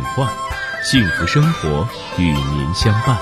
幻，幸福生活与您相伴。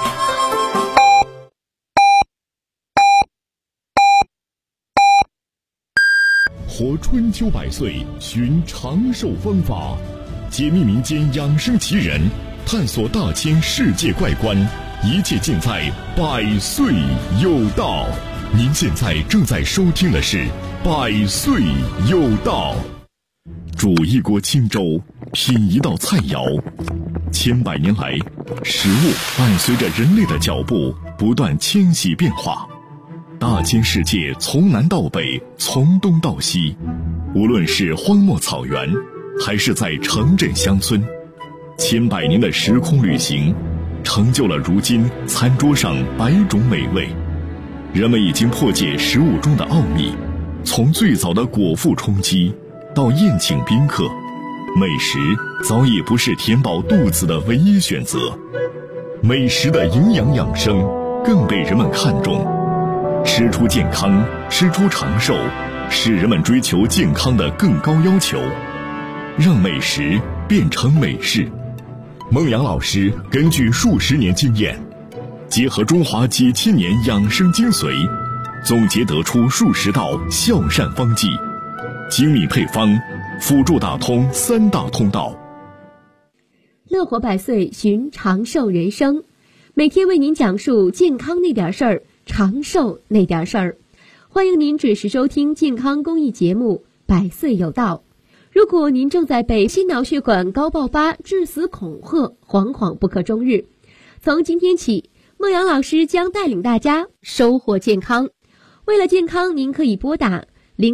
活春秋百岁，寻长寿方法，解密民间养生奇人，探索大千世界怪观，一切尽在百岁有道。您现在正在收听的是百岁有道。煮一锅清粥，品一道菜肴，千百年来，食物伴随着人类的脚步不断迁徙变化。大千世界从南到北，从东到西，无论是荒漠草原，还是在城镇乡村，千百年的时空旅行，成就了如今餐桌上百种美味。人们已经破解食物中的奥秘，从最早的果腹充饥，到宴请宾客，美食早已不是填饱肚子的唯一选择。美食的营养养生更被人们看重。吃出健康，吃出长寿，是人们追求健康的更高要求。让美食变成美事。孟阳老师根据数十年经验，结合中华几千年养生精髓，总结得出数十道孝善方剂，精密配方，辅助打通三大通道。 乐活百岁，寻长寿人生，每天为您讲述健康那点事儿，长寿那点事儿。欢迎您准时收听健康公益节目《百岁有道》。如果您正在被心脑血管高爆发致死恐吓，惶惶不可终日，从今天起，孟阳老师将带领大家收获健康。为了健康，您可以拨打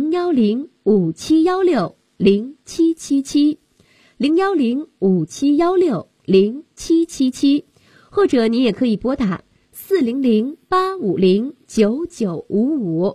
010-5716-0777 010-5716-0777，或者您也可以拨打400-850-9955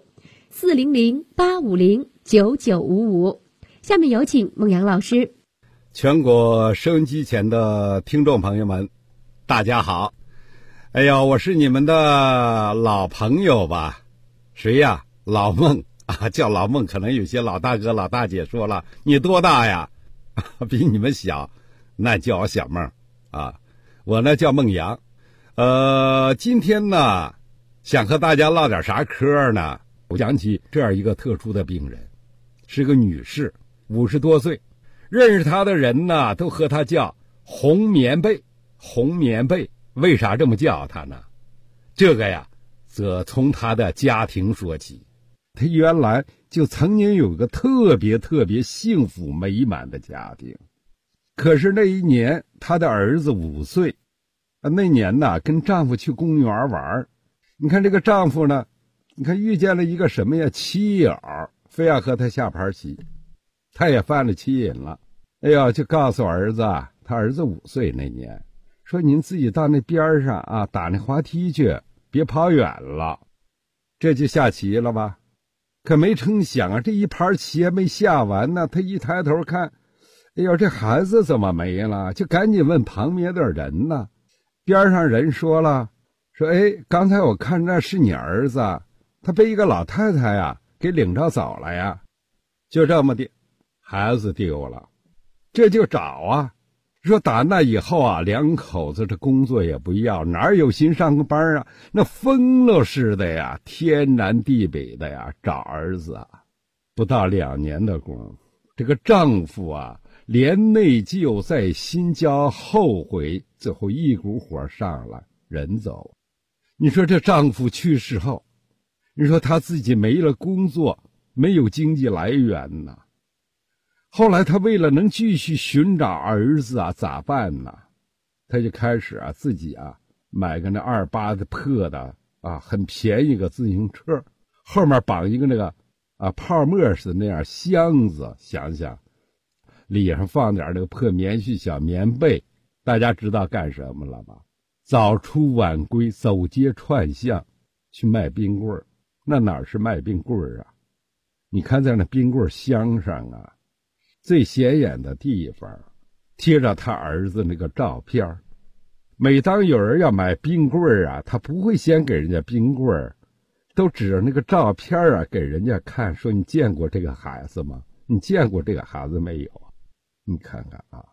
400-850-9955。下面有请孟阳老师。 全国收音机前的听众朋友们，大家好。哎呀，我是你们的老朋友吧？谁呀？老孟啊，叫老孟，可能有些老大哥老大姐说了，你多大呀？比你们小，那叫我小孟啊。我呢叫孟阳。今天呢想和大家唠点啥嗑呢？我讲起这样一个特殊的病人，是个女士，50多岁，认识她的人呢都和她叫红棉被。红棉被为啥这么叫她呢？这个呀则从她的家庭说起。她原来就曾经有个特别幸福美满的家庭，可是那一年她的儿子5岁，那年呢跟丈夫去公园玩，你看这个丈夫呢，你看遇见了一个什么呀妻友，非要和他下盘棋，他也犯了棋瘾了。哎呀，就告诉儿子啊，他儿子5岁那年，说您自己到那边上啊打那滑梯去，别跑远了。这就下棋了吧。可没成想啊，这一盘棋还没下完呢，他一抬头看，哎呦，这孩子怎么没了？就赶紧问旁边的人呢。边上人说了，说哎，刚才我看那是你儿子，他被一个老太太呀给领着走了呀。就这么的，孩子丢了，这就找啊。说打那以后啊，两口子这工作也不要，哪有心上个班啊？那疯了似的呀，天南地北的呀找儿子啊。不到2年的功夫，这个丈夫啊连内疚在心焦，后悔，最后一股火上来，人走。你说这丈夫去世后，你说他自己没了工作，没有经济来源呢。后来他为了能继续寻找儿子啊，咋办呢？他就开始啊自己啊买个那28的破的啊很便宜个自行车，后面绑一个那个啊泡沫似的那样箱子，想想里上放点那个破棉絮小棉被，大家知道干什么了吧？早出晚归，走街串巷去卖冰棍儿。那哪是卖冰棍儿啊？你看在那冰棍箱上啊，最显眼的地方贴着他儿子那个照片。每当有人要买冰棍儿啊，他不会先给人家冰棍儿，都指着那个照片啊给人家看，说你见过这个孩子吗？你见过这个孩子没有？你看看啊，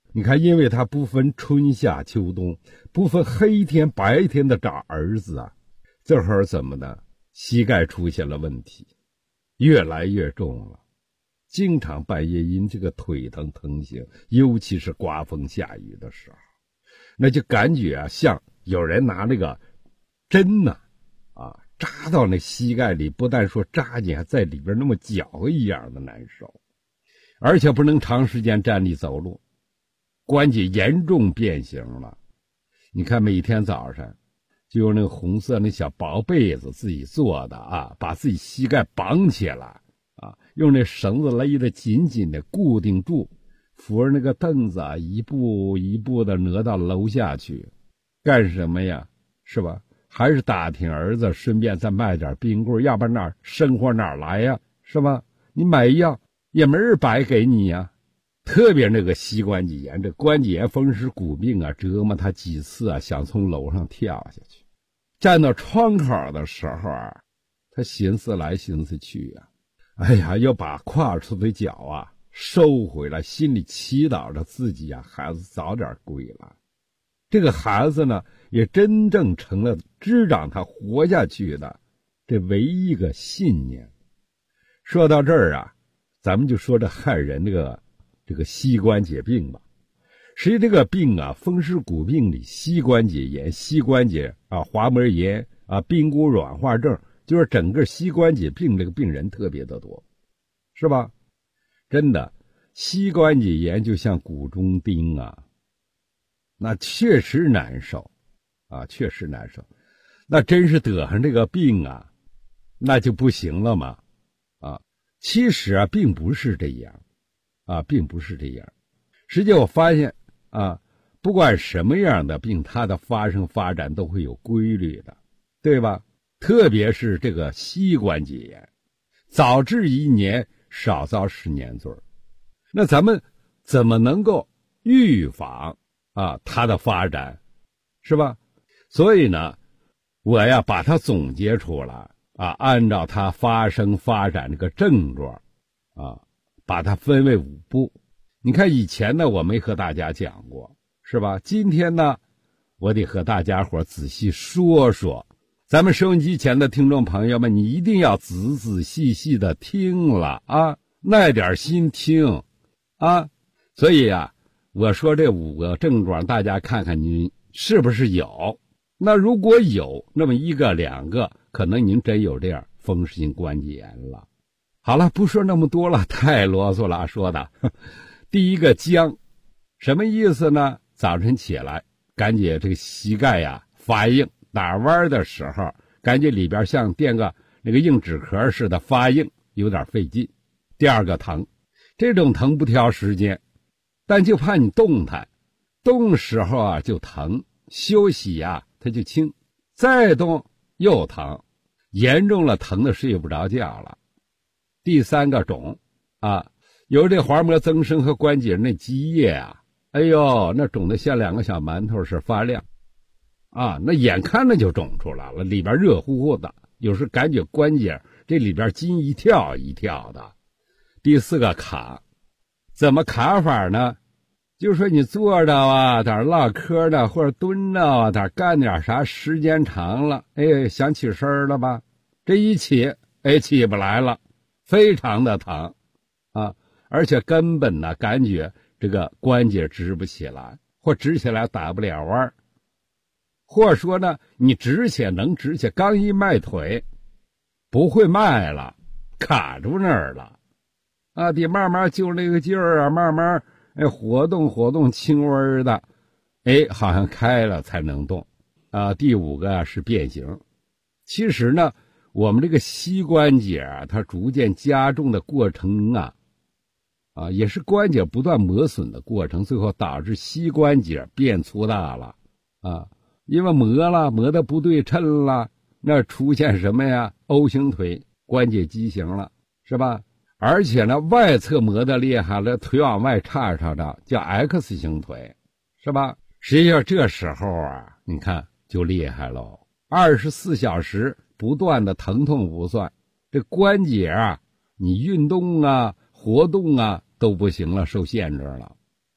你看，因为它不分春夏秋冬，不分黑天白天的找儿子啊，这会儿怎么的？膝盖出现了问题，越来越重了，经常半夜因这个腿疼疼醒，尤其是刮风下雨的时候，那就感觉啊，像有人拿那个针呢，扎到那膝盖里，不但说扎进，还在里边那么绞一样的难受，而且不能长时间站立走路，关节严重变形了。你看每天早上就用那个红色那小薄被子自己做的啊，把自己膝盖绑起来啊，用那绳子勒得紧紧的固定住，扶着那个凳子啊，一步一步的挪到楼下去，干什么呀？是吧？还是打听儿子，顺便再卖点冰棍，要不然哪生活哪来呀？是吧？你买药也没人白给你呀。特别那个膝关节炎，这关节炎风湿骨病啊，折磨他几次啊，想从楼上跳下去。站到窗口的时候啊，他寻思来寻思去啊，哎呀，要把跨出的脚啊收回来，心里祈祷着自己啊，孩子早点归来。这个孩子呢，也真正成了支掌他活下去的这唯一一个信念。说到这儿啊，咱们就说这害人这个膝关节病吧。实际这个病啊，风湿骨病里膝关节炎、膝关节滑膜炎髌骨软化症，就是整个膝关节病这个病人特别的多，是吧？真的，膝关节炎就像骨中钉啊，那确实难受啊，确实难受。那真是得上这个病啊，那就不行了嘛啊！其实啊，并不是这样啊，并不是这样。实际我发现啊，不管什么样的病，它的发生发展都会有规律的，对吧？特别是这个膝关节炎，早治1年，少遭10年罪。那咱们怎么能够预防它的发展，是吧？所以呢，我呀把它总结出来按照它发生发展这个症状把它分为5步。你看以前呢我没和大家讲过，是吧？今天呢我得和大家伙仔细说说。咱们收音机前的听众朋友们，你一定要仔仔细细的听了耐点心听所以我说这5个症状，大家看看你是不是有。那如果有那么1个2个，可能您真有这样风湿性关节炎了。好了，不说那么多了，太啰嗦了说的。第一个僵，什么意思呢？早晨起来感觉这个膝盖发硬，打弯的时候感觉里边像垫个那个硬纸壳似的发硬，有点费劲。第2个疼，这种疼不挑时间，但就怕你动弹，动时候就疼，休息它就轻，再动又疼，严重了疼的睡不着觉了。第3个肿有这滑膜增生和关节那积液哎呦，那肿得像2个小馒头是发亮那眼看着就肿出来了，里边热乎乎的，有时感觉关节这里边筋一跳一跳的。第4个卡，怎么卡法呢？就说你坐着在那唠嗑呢，或者蹲着在那干点啥，时间长了想起身了吧，这一起起不来了，非常的疼而且根本呢感觉这个关节直不起来，或直起来打不了弯，或者说呢你直起能直起，刚一迈腿不会迈了，卡住那儿了得慢慢就那个劲儿慢慢活动活动，轻微的好像开了才能动第5个是变形。其实呢我们这个膝关节它逐渐加重的过程也是关节不断磨损的过程，最后导致膝关节变粗大了因为磨的不对称了，那出现什么呀？O 型腿，关节畸形了，是吧？而且呢外侧磨的厉害了，腿往外叉的叫 X 型腿，是吧？实际上这时候你看就厉害喽，24小时不断的疼痛不算，这关节你运动活动都不行了，受限制了。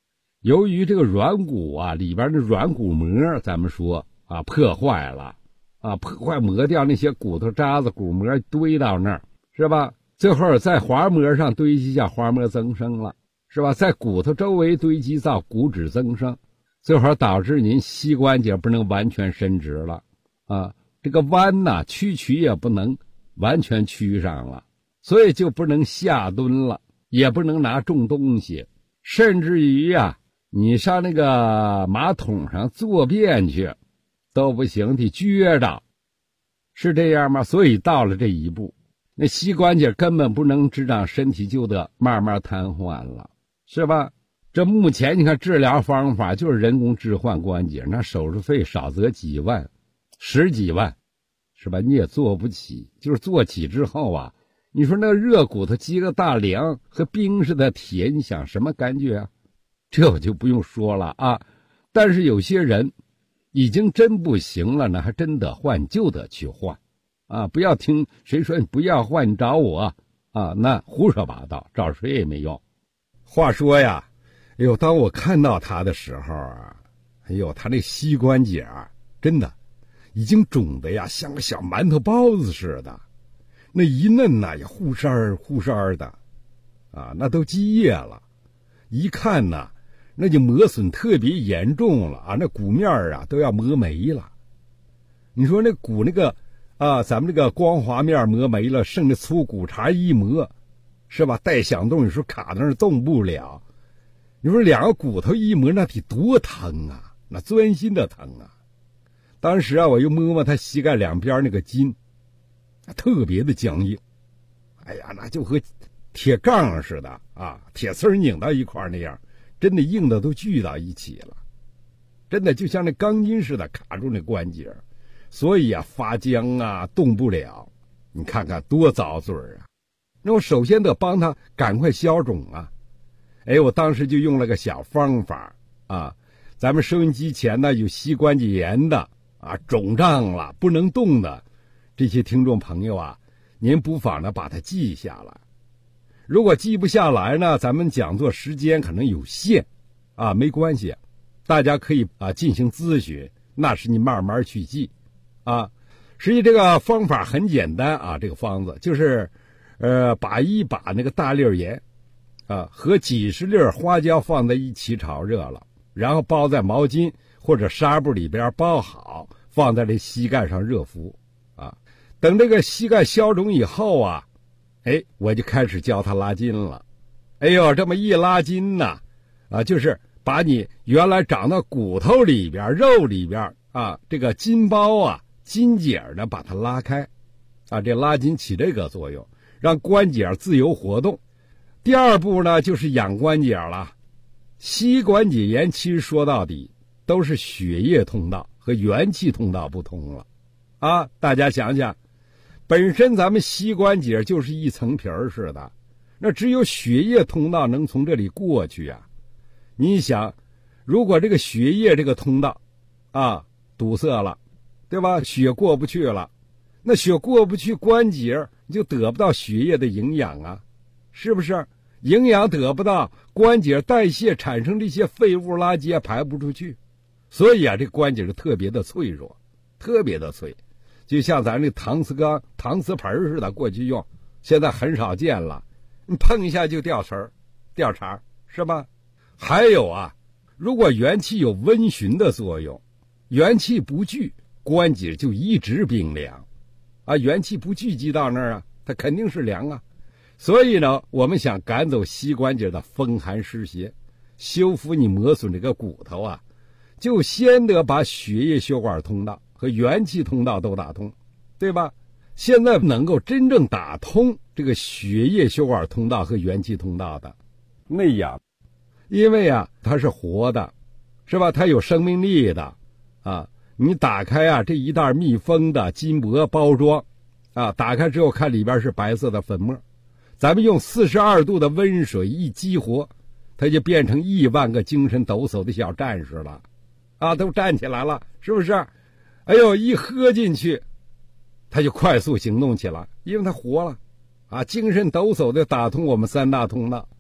由于这个软骨啊里边的软骨膜，咱们说啊破坏了啊，破坏磨掉那些骨头渣子、骨膜堆到那儿，是吧？最后在滑膜上堆积下滑膜增生了，是吧？在骨头周围堆积造骨质增生，最后导致您膝关节不能完全伸直了啊，这个弯呐屈曲也不能完全曲上了，所以就不能下蹲了，也不能拿重东西，甚至于啊你上那个马桶上坐便去都不行，得撅着，是这样吗？所以到了这一步，那膝关节根本不能执掌，身体就得慢慢瘫痪了，是吧？这目前你看治疗方法就是人工置换关节，那手术费少则几万、十几万，是吧？你也做不起。就是做起之后啊，你说那热骨头积个大梁和冰似的铁，你想什么感觉啊？这我就不用说了啊。但是有些人已经真不行了呢，还真得换，就得去换啊！不要听谁说你不要换，你找我啊，那胡说八道，找谁也没用。话说呀，哎呦，当我看到他的时候啊，哎呦，他那膝关节啊，真的已经肿得呀像个小馒头包子似的，那一嫩呐也忽闪忽闪的啊，那都积液了，一看呐那就磨损特别严重了啊，那骨面啊都要磨没了。你说那骨那个啊，咱们这个光滑面磨没了，剩着粗骨茬一磨，是吧？带响动，有时候卡在那儿动不了。你说两个骨头一磨，那得多疼啊，那钻心的疼啊。当时啊，我又摸摸他膝盖两边那个筋，特别的僵硬，哎呀，那就和铁杠似的啊，铁丝拧到一块那样，真的硬的都聚到一起了，真的就像那钢筋似的卡住那关节，所以啊发僵啊，动不了。你看看多遭罪啊！那我首先得帮他赶快消肿啊。哎，我当时就用了个小方法啊，咱们收音机前呢有膝关节炎的啊，肿胀了不能动的这些听众朋友啊，您不妨呢把它记下来。如果记不下来呢，咱们讲座时间可能有限啊，没关系，大家可以啊进行咨询，那是你慢慢去记啊。实际这个方法很简单啊，这个方子就是把一把那个大粒盐啊和几十粒花椒放在一起炒热了，然后包在毛巾或者纱布里边包好，放在这膝盖上热敷啊。等这个膝盖消肿以后啊，哎，我就开始教他拉筋了。哎呦，这么一拉筋呢，啊，就是把你原来长到骨头里边、肉里边啊，这个筋包啊、筋节呢，把它拉开，啊，这拉筋起这个作用，让关节自由活动。第二步呢，就是养关节了。膝关节炎其实说到底都是血液通道和元气通道不通了，啊，大家想想。本身咱们膝关节就是一层皮儿似的，那只有血液通道能从这里过去啊。你想，如果这个血液这个通道啊堵塞了，对吧？血过不去了，那血过不去，关节你就得不到血液的营养啊，是不是？营养得不到，关节代谢产生这些废物垃圾排不出去，所以啊，这关节就特别的脆弱，特别的脆。就像咱这搪瓷缸、搪瓷盆似的，过去用，现在很少见了。你碰一下就掉词儿、掉茬，是吧？还有啊，如果元气有温煦的作用，元气不聚，关节就一直冰凉，啊，元气不聚集到那儿啊，它肯定是凉啊。所以呢，我们想赶走膝关节的风寒湿邪，修复你磨损这个骨头啊，就先得把血液血管通道和元气通道都打通，对吧？现在能够真正打通这个血液血管通道和元气通道的内养，因为啊它是活的，是吧？它有生命力的啊。你打开啊这一袋密封的金箔包装啊，打开之后看里边是白色的粉末，咱们用42度的温水一激活，它就变成1万个精神抖擞的小战士了啊，都站起来了，是不是？哎呦，一喝进去他就快速行动起来，因为他活了啊，精神抖擞的打通我们3大通道。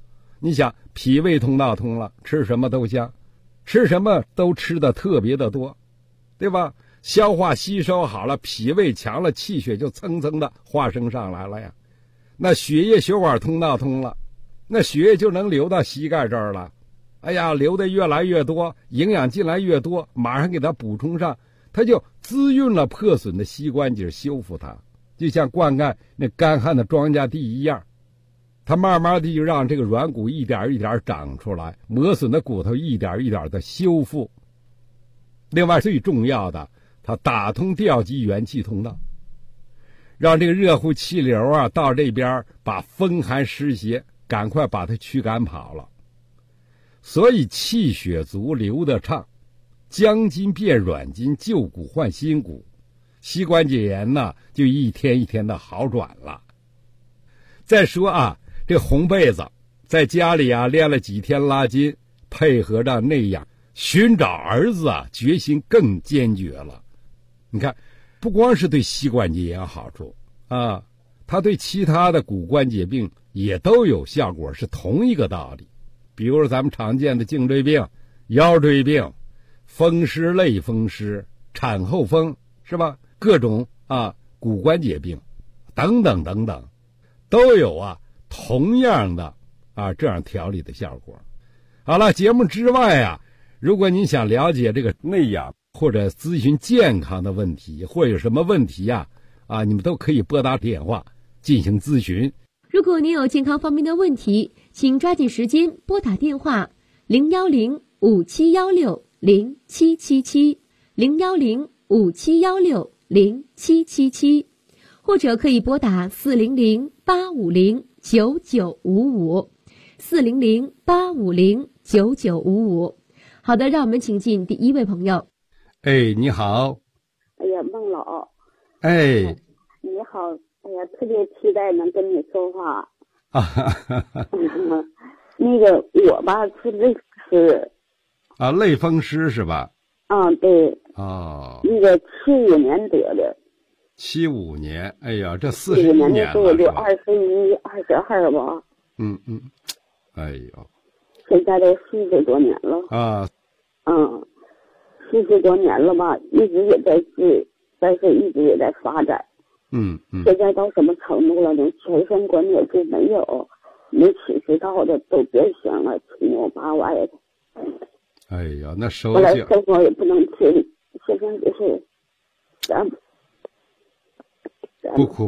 你想脾胃通道通了，吃什么都香，吃什么都吃的特别的多，对吧？消化吸收好了，脾胃强了，气血就蹭蹭的化生上来了呀。那血液血管通道通了，那血液就能流到膝盖这儿了。哎呀，流的越来越多，营养进来越多，马上给它补充上，它就滋润了破损的膝关节，修复它，就像灌溉那干旱的庄稼地一样。它慢慢的就让这个软骨一点一点长出来，磨损的骨头一点一点的修复。另外最重要的，它打通调集元气通道，让这个热乎气流啊到这边，把风寒湿邪赶快把它驱赶跑了。所以气血足，流得畅，僵筋变软筋，旧骨换新骨，膝关节炎呢就一天一天的好转了。再说啊，这红被子在家里啊练了几天拉筋，配合着内养，寻找儿子啊决心更坚决了。你看，不光是对膝关节炎有好处啊，它对其他的骨关节病也都有效果，是同一个道理。比如说咱们常见的颈椎病、腰椎病、风湿类风湿、产后风，是吧？各种啊骨关节病等等等等，都有啊同样的啊这样调理的效果。好了，节目之外啊，如果您想了解这个内养或者咨询健康的问题，或者有什么问题呀，你们都可以拨打电话进行咨询。 如果您有健康方面的问题，请抓紧时间拨打电话010-5716-0777 010-5716-0777，或者可以拨打400-850-9955 400-850-9955。好的，让我们请进第一位朋友。 哎，你好。 哎呀，孟老。 哎， 你好。哎呀，特别期待能跟你说话。那个我吧是类风湿。 类风湿是吧？ 对。那个75年得的。 75年，哎呀，这41年了。 我就21、22吧。 哎呦。 现在都40多年了。40多年了吧，一直也在治，但是一直也在发展。现在到什么程度了呢？全身关节就没有，没起食道的都变形了，七扭八歪的。 哎呀，那手后来生活也不能自理，现在就是不苦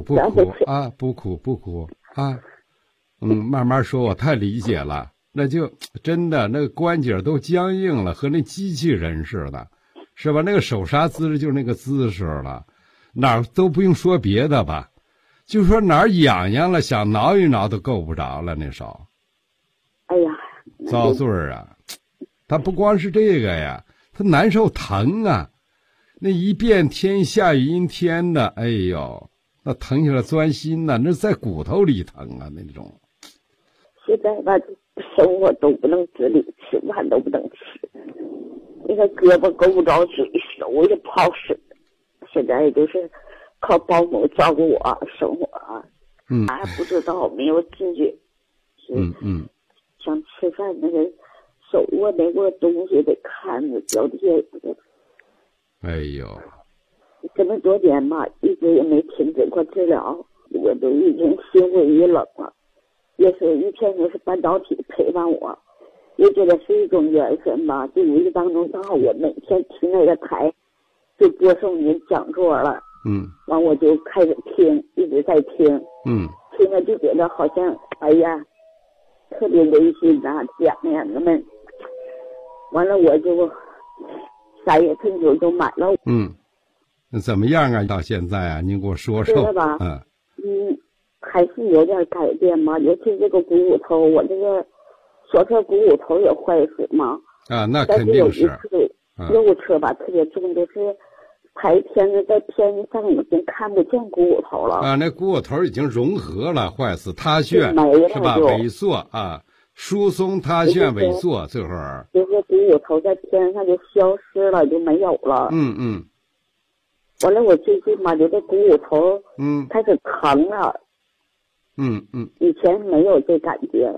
啊，慢慢说，我太理解了。那就真的那个关节都僵硬了，和那机器人似的，是吧？那个手刹姿势就是那个姿势了。哪儿都不用说别的吧，就说哪儿痒痒了，想挠一挠都够不着了，那手。 哎呀， 遭罪啊！他不光是这个呀，他难受疼啊，那一变天下雨阴天的，哎呦，那疼起来钻心呐，那在骨头里疼啊那种。 现在吧，生活都不能自理，吃饭都不能吃，那个胳膊够不着水，手也不好使。现在就是靠保姆照顾我生活还不知道，没有自觉。想吃饭那个手握那个东西得看着脚底下。 哎呦， 这么多年吧，一直也没停止过治疗，我都已经心灰意冷了。也是一天就是半导体陪伴我，也觉得是一种缘分吧。就无意当中正好我每天听那个台就播送您讲座了，完我就开始听，一直在听，听了就觉得好像哎呀特别温馨讲呀那么，完了我就3月份就买了。 那怎么样啊？到现在啊，您给我说说。 是吧？还是有点改变嘛，尤其这个股骨头，我这个左侧股骨头也坏死嘛。 那肯定是。 右侧吧特别重，就是拍片子在片子上已经看不见股骨头了。 那股骨头已经融合了，坏死塌陷是吧？萎缩疏松塌陷萎缩，这会儿就是股骨头在片上就消失了，就没有了。完了我最近嘛，就这股骨头开始疼了。以前没有这感觉，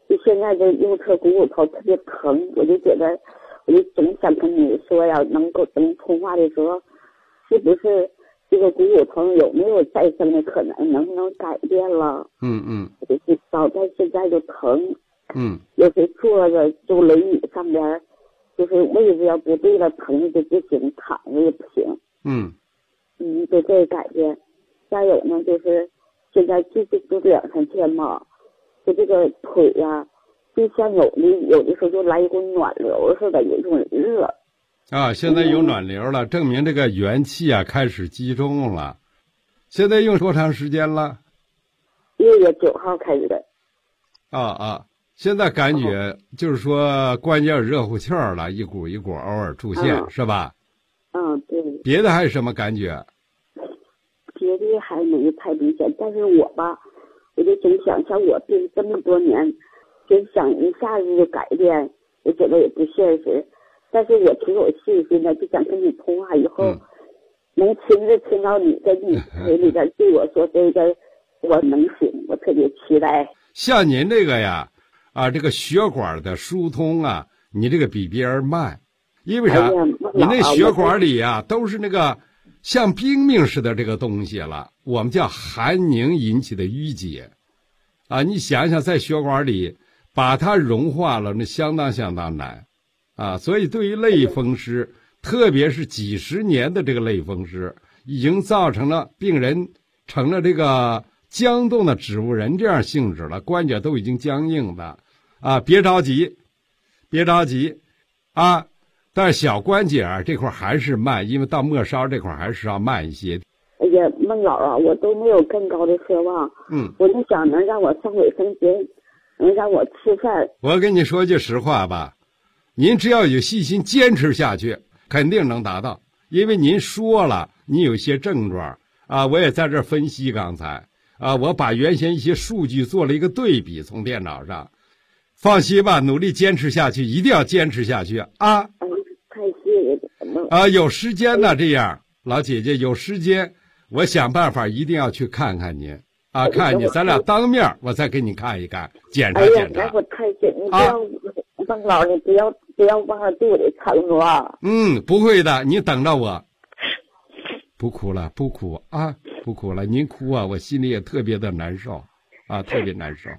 就现在这右侧股骨头特别疼，我就觉得，我就总想跟你说呀，能通话的时候，是不是这个股骨头有没有再生的可能，能不能改变了？我就去找，但现在就疼。有时坐着就轮椅上边，就是位置要不对了，疼的就不行，躺着也不行。就这个改变。再有呢，就是现在就2-3天嘛，就这个腿呀，就像有的时候就来一股暖流似的，有一种热。 现在有暖流了，证明这个元气啊开始集中了。现在用多长时间了 ？6月9号开始的。 现在感觉就是说关节热乎气儿了，一股一股偶尔出现，是吧？ 对。 别的还有什么感觉？ 别的还没太明显，但是我吧，我就总想，像我病这么多年，就想一下子就改变，我觉得也不现实。但是我挺有信心的，就想跟你通话以后，能亲自听到你在你嘴里边对我说这个，我能行，我特别期待。 像您这个呀，这个血管的疏通啊，你这个比别人慢，因为啥？你那血管里啊都是那个像冰冰似的这个东西了，我们叫寒凝引起的淤结，你想想在血管里把它融化了，那相当难，所以对于类风湿，特别是几十年的这个类风湿，已经造成了病人成了这个僵冻的植物人这样性质了，关节都已经僵硬的，别着急但是小关节这块还是慢，因为到末梢这块还是要慢一些。 哎呀，孟老啊，我都没有更高的奢望。我就想能让我上卫生间，能让我吃饭。 我跟你说句实话吧，您只要有细心坚持下去，肯定能达到。因为您说了，你有些症状我也在这儿分析刚才我把原先一些数据做了一个对比，从电脑上。放心吧，努力坚持下去，一定要坚持下去太谢谢有时间呢，这样老姐姐有时间，我想办法一定要去看看您看你，咱俩当面我再给你看一看，检查检查。 我太谢你不要孟老，你不要忘了对我的承诺。 不会的，你等着我。不哭了，不哭了，您哭我心里也特别的难受特别难受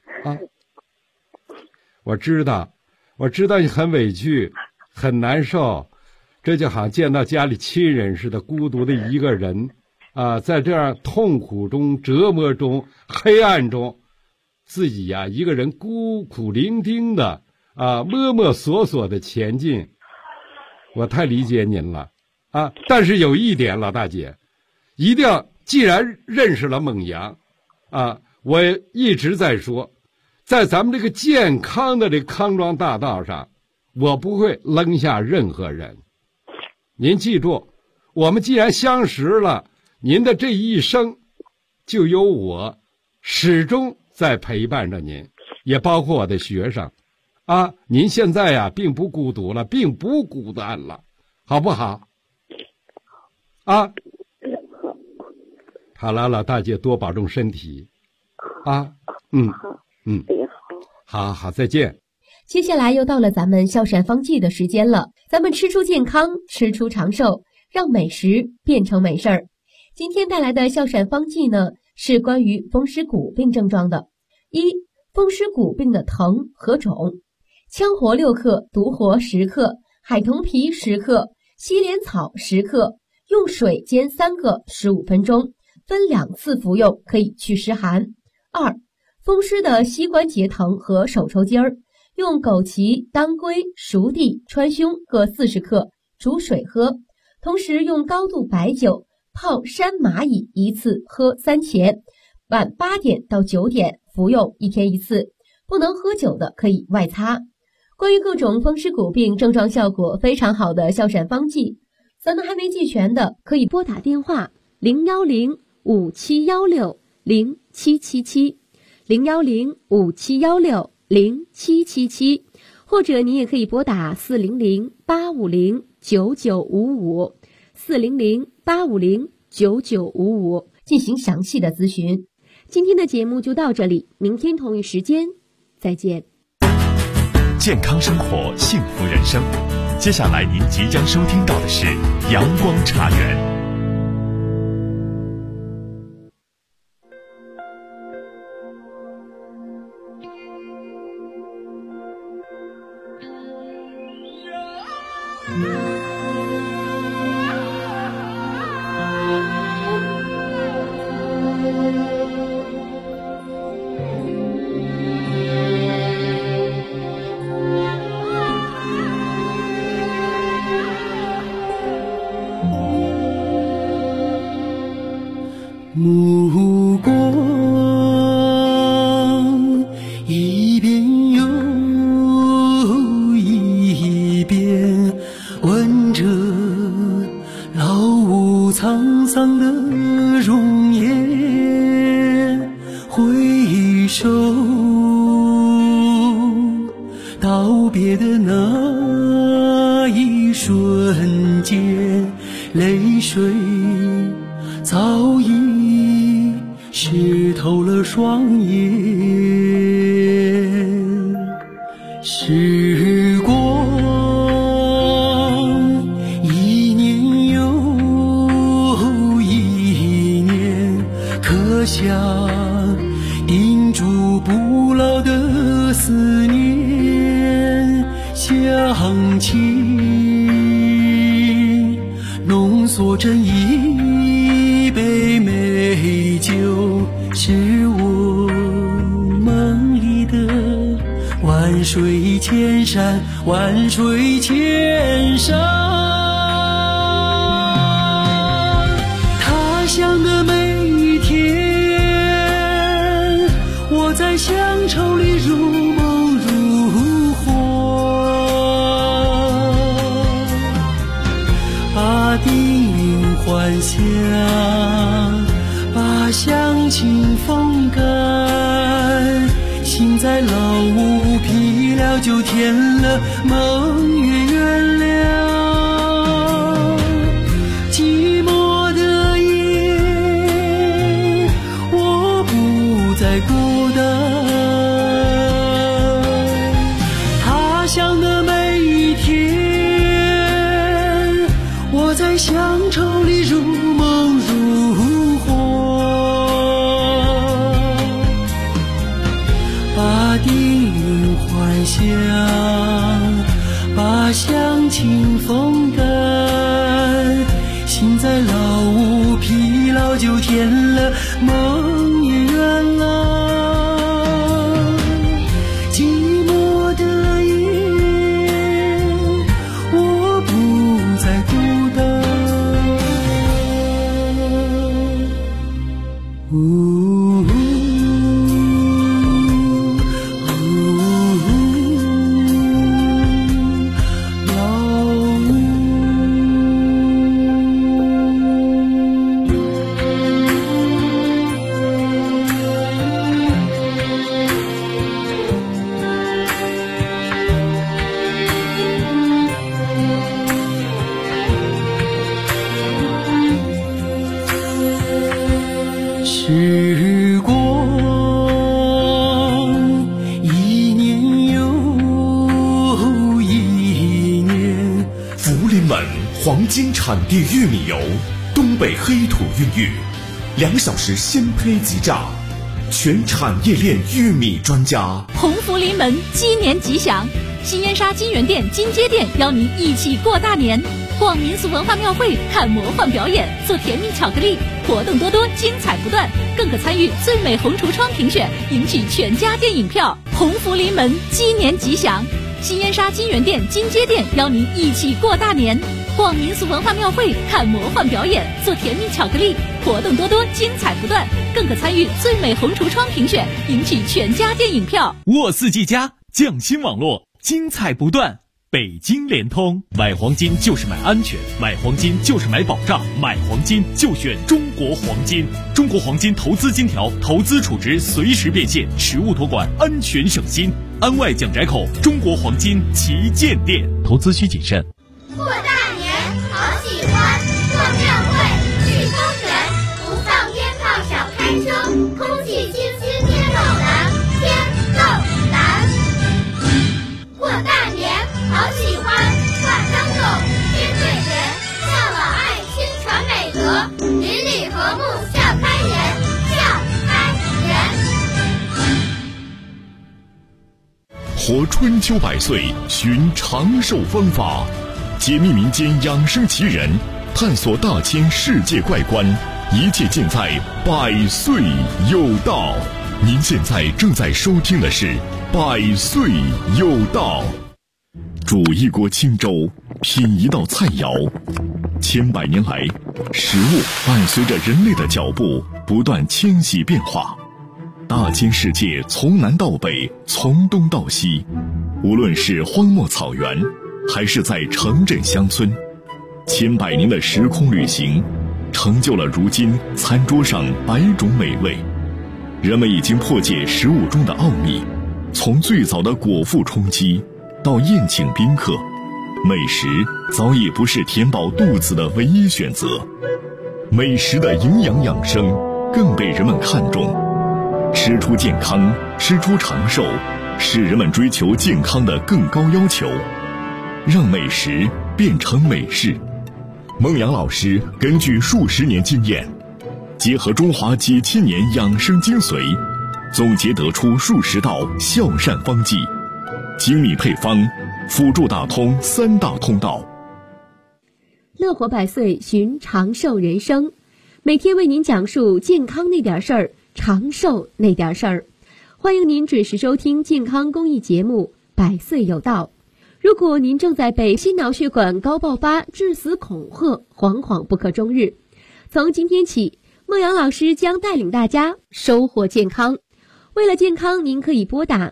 我知道你很委屈，很难受，这就好像见到家里亲人似的，孤独的一个人在这样痛苦中、折磨中、黑暗中，自己一个人孤苦伶仃的摸摸索索的前进。我太理解您了但是有一点，老大姐一定要，既然认识了孟阳我一直在说，在咱们这个健康的这康庄大道上，我不会扔下任何人。您记住，我们既然相识了，您的这一生就有我始终在陪伴着您，也包括我的学生您现在并不孤独了，并不孤单了，好不好好了，老大姐多保重身体好，再见。 接下来又到了咱们孝善方剂的时间了，咱们吃出健康，吃出长寿，让美食变成美事儿。今天带来的孝善方剂呢，是关于风湿骨病症状的。风湿骨病的疼和肿，羌活6克，独活10克，海桐皮10克，西莲草10克，用水煎3个15分钟，分2次服用，可以祛湿寒。风湿的膝关节疼和手抽筋儿，用枸杞、当归、熟地、川芎各40克，煮水喝，同时用高度白酒泡山蚂蚁1次，喝3钱，晚8点到9点服用，1天1次。不能喝酒的可以外擦。关于各种风湿骨病症状效果非常好的孝善方剂，咱们还没记全的，可以拨打电话010-5716-0777。010-5716-0777，或者你也可以拨打400-850-9955，400-850-9955进行详细的咨询。今天的节目就到这里，明天同一时间再见。 再见。 健康生活，幸福人生。接下来您即将收听到的是阳光茶园。 目光一遍又一遍问着老屋沧桑的容颜，回首道别的那一瞬间，泪水早已湿透了双眼。时光一年又一年，刻下印珠不老的思念。乡亲浓缩成一杯美酒，是我梦里的万水千山，万水千山。他乡的每一天，我在乡愁里如梦如幻，把叮咛还乡，把乡情风干，心在老屋疲了就填了，梦也圆了。寂寞的夜，我不再孤单。他乡的每一天，我在乡愁里如梦如幻，把叮咛还乡，把乡情风干，心在老屋疲劳就填了，梦也圆了。寂寞的夜，我不再孤单。时光一年又一年。 福临门黄金产地玉米油，东北黑土孕育，2小时鲜胚即榨，全产业链玉米专家。 鸿福临门，鸡年吉祥！新燕莎金源店、金街店邀您一起过大年，逛民俗文化庙会，看魔幻表演，做甜蜜巧克力，活动多多，精彩不断，更可参与最美红橱窗评选，赢取全家电影票。鸿福临门，鸡年吉祥！新燕莎金源店、金街店邀您一起过大年，逛民俗文化庙会，看魔幻表演，做甜蜜巧克力，活动多多，精彩不断，更可参与最美红橱窗评选，赢取全家电影票。 沃四季家匠心网络，精彩不断。北京联通，买黄金就是买安全，买黄金就是买保障，买黄金就选中国黄金。中国黄金投资金条，投资储值随时变现，实物托管，安全省心。安外蒋宅口中国黄金旗舰店，投资需谨慎。 过大年好喜欢，过庙会去公园，不放鞭炮小开车，空气清新天空蓝，天空蓝。 国春秋百岁，寻长寿方法，解密民间养生奇人，探索大千世界怪观，一切尽在百岁有道。您现在正在收听的是百岁有道。煮一锅清粥，品一道菜肴，千百年来，食物伴随着人类的脚步不断迁徙变化。大千世界从南到北，从东到西，无论是荒漠草原，还是在城镇乡村，千百年的时空旅行，成就了如今餐桌上百种美味。人们已经破解食物中的奥秘，从最早的果腹充饥，到宴请宾客，美食早已不是填饱肚子的唯一选择。美食的营养养生更被人们看重。吃出健康，吃出长寿，是人们追求健康的更高要求。让美食变成美事。孟阳老师根据数十年经验，结合中华几千年养生精髓，总结得出数十道孝善方剂，精密配方，辅助打通三大通道。 乐活百岁，寻长寿人生，每天为您讲述健康那点事儿，长寿那点事儿。欢迎您准时收听健康公益节目《百岁有道》。如果您正在被心脑血管高爆发致死恐吓，惶惶不可终日，从今天起，孟阳老师将带领大家收获健康。为了健康，您可以拨打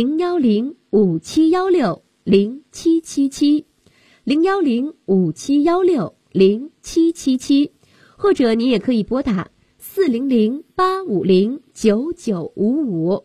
010-5716-0777 010-5716-0777，或者您也可以拨打400-850-9955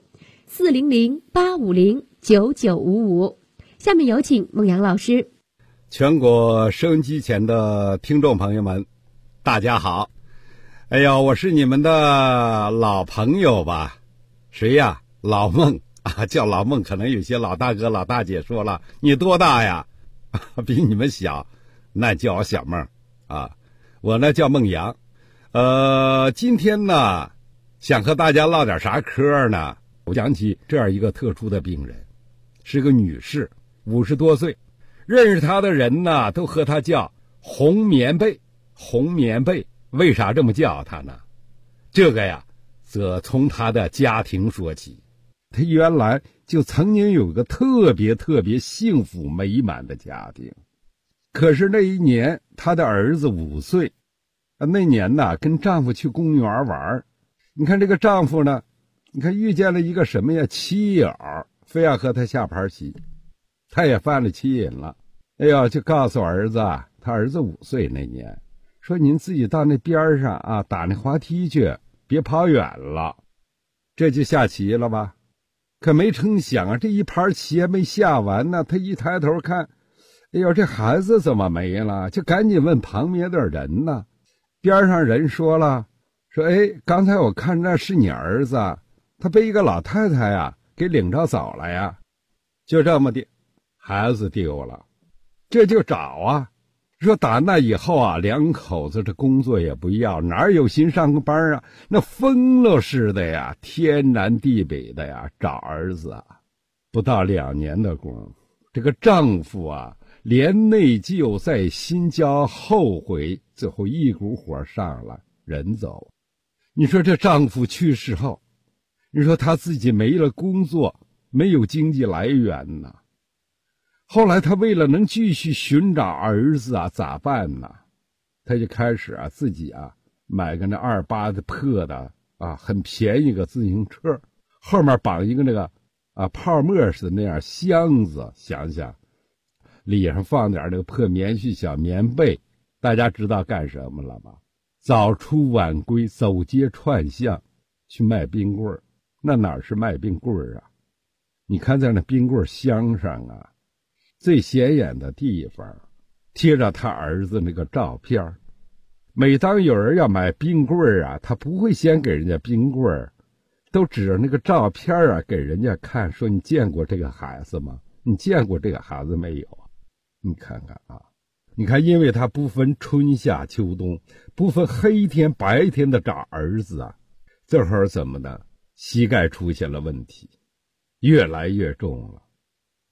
400-850-9955。下面有请孟阳老师。 全国收音机前的听众朋友们，大家好。哎呀，我是你们的老朋友吧？谁呀？老孟啊，叫老孟，可能有些老大哥老大姐说了，你多大呀？比你们小，那叫我小孟啊。我呢叫孟阳。今天呢想和大家唠点啥嗑呢？我讲起这样一个特殊的病人，是个女士，50多岁，认识她的人呢都和她叫红棉被。红棉被为啥这么叫她呢？这个呀则从她的家庭说起。她原来就曾经有个特别幸福美满的家庭，可是那一年她的儿子5岁，那年呢跟丈夫去公园玩，你看这个丈夫呢，你看遇见了一个什么呀妻友，非要和他下盘棋，他也犯了妻瘾了。哎呀，就告诉儿子啊，他儿子5岁那年，说您自己到那边上啊打那滑梯去，别跑远了。这就下棋了吧？可没成想啊，这一盘棋还没下完呢，他一抬头看，哎呦，这孩子怎么没了？就赶紧问旁边的人呢。边上人说了，说哎，刚才我看那是你儿子，他被一个老太太呀给领着走了呀。就这么的，孩子丢了，这就找啊。说打那以后啊，两口子这工作也不要，哪有心上个班啊？那疯了似的呀，天南地北的呀找儿子啊。不到2年的功夫，这个丈夫啊连内疚在心焦，后悔，最后一股火上了，人走。你说这丈夫去世后，你说他自己没了工作，没有经济来源呢。后来他为了能继续寻找儿子啊，咋办呢？他就开始啊自己啊买个那28的破的啊很便宜个自行车，后面绑一个那个啊泡沫似的那样箱子，想想里上放点那个破棉絮小棉被，大家知道干什么了吧？早出晚归，走街串巷去卖冰棍儿。那哪是卖冰棍儿啊？你看在那冰棍箱上啊，最显眼的地方贴着他儿子那个照片。每当有人要买冰棍儿啊，他不会先给人家冰棍儿，都指着那个照片啊给人家看，说你见过这个孩子吗？你见过这个孩子没有？你看看啊，你看，因为他不分春夏秋冬，不分黑天白天的找儿子啊，这会儿怎么的？膝盖出现了问题，越来越重了。